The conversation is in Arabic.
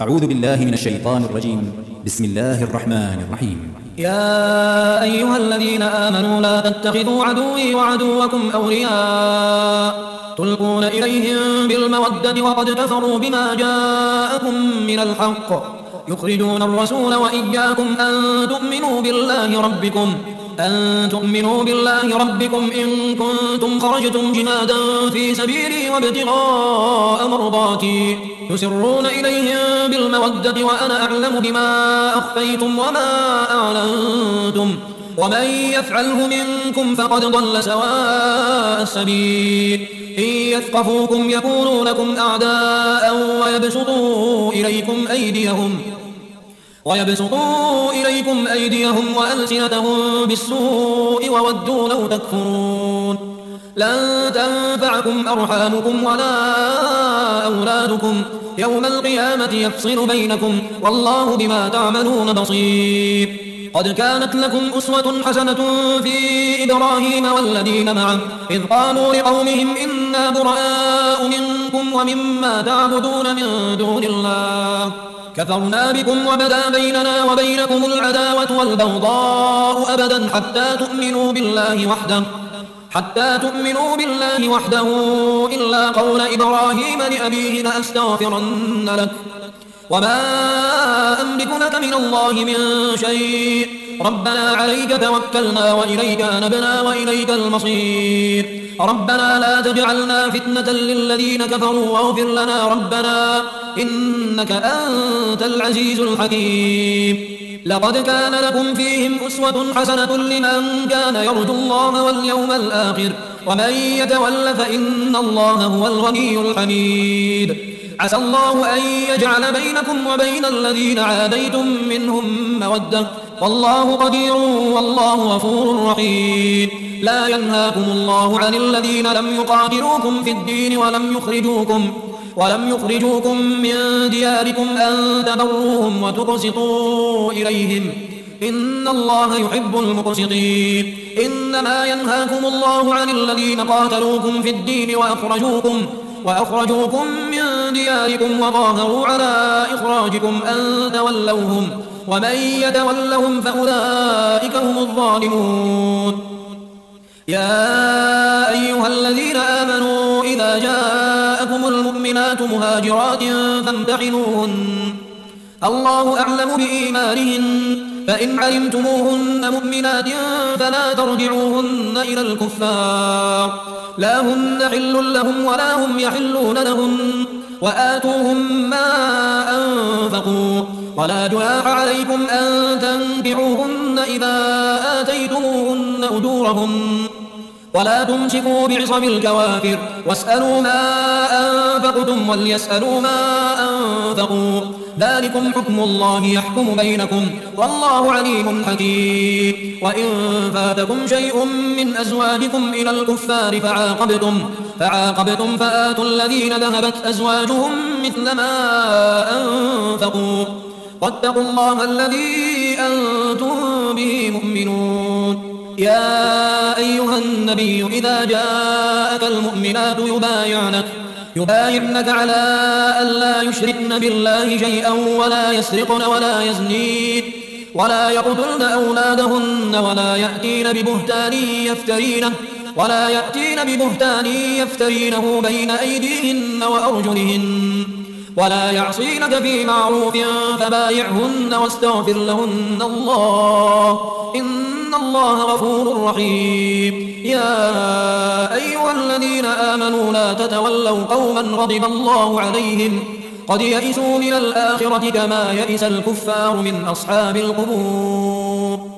أعوذ بالله من الشيطان الرجيم. بسم الله الرحمن الرحيم. يا أيها الذين آمنوا لا تتخذوا عدوي وعدوكم أولياء تلقون إليهم بالمودة وقد كفروا بما جاءكم من الحق يخرجون الرسول وإياكم أن تؤمنوا بالله ربكم إن كنتم خرجتم جهادا في سبيلي وابتغاء مرضاتي تسرون إليهم بالمودة وأنا أعلم بما أخفيتم وما أعلنتم ومن يفعله منكم فقد ضل سواء السبيل إن يثقفوكم يكونوا لكم أعداء ويبسطوا إليكم أيديهم وألسنتهم بالسوء وودوا لو تكفرون لن تنفعكم أرحامكم ولا أولادكم يوم القيامة يفصل بينكم والله بما تعملون بصير قد كانت لكم أسوة حسنة في إبراهيم والذين معه إذ قالوا لقومهم إنا براء منكم ومما تعبدون من دون الله كفرنا بكم وبدا بيننا وبينكم العداوة والبغضاء أبدا حتى تؤمنوا بالله وحده إلا قول إبراهيم لأبيه لأستغفرن لك وما أملك لك من الله من شيء ربنا عليك توكلنا وإليك أنبنا وإليك المصير ربنا لا تجعلنا فتنة للذين كفروا واغفر لنا ربنا إنك أنت العزيز الحكيم لقد كان لكم فيهم أسوة حسنة لمن كان يرجو الله واليوم الآخر ومن يتول فإن الله هو الغني الحميد عسى الله أن يجعل بينكم وبين الذين عاديتم منهم مودة والله قدير والله غفور رحيم لا ينهاكم الله عن الذين لم يقاتلوكم في الدين ولم يخرجوكم من دياركم أن تبروهم وتقسطوا إليهم إن الله يحب المقسطين إنما ينهاكم الله عن الذين قاتلوكم في الدين وأخرجوكم من دياركم وظاهروا على إخراجكم أن تولوهم ومن يتولهم فأولئك هم الظالمون يا أيها الذين آمنوا إذا جاءكم المؤمنات مهاجرات فامتحنوهن الله أعلم بإيمانهن فإن علمتموهن مؤمنات فلا ترجعوهن إلى الكفار لا هن حل لهم ولا هم يحلون لهن وآتوهم ما أنفقوا ولا جناح عليكم أن تنكحوهن إذا آتيتموهن أجورهن ولا تمسكوا بعصم الكوافر واسألوا ما أنفقتم وليسألوا ما أنفقوا ذلكم حكم الله يحكم بينكم والله عليم حكيم وإن فاتكم شيء من أزواجكم إلى الكفار فعاقبتم فآتوا الذين ذهبت أزواجهم مثل ما أنفقوا واتقوا الله الذي أنتم به مؤمنون يا أيها النبي إذا جاءك المؤمنات يبايعنك على ألا يشركن بالله شيئا ولا يسرقن ولا يزنين ولا يقتلن أولادهن ولا يأتين ببهتان يفترينه بين أيديهن وأرجلهن ولا يعصينك في معروف فبايعهن واستغفر لهن الله إن الله غفور رحيم يا أيها الذين آمنوا لا تتولوا قوما غضب الله عليهم قد يئسوا من الآخرة كما يئس الكفار من أصحاب القبور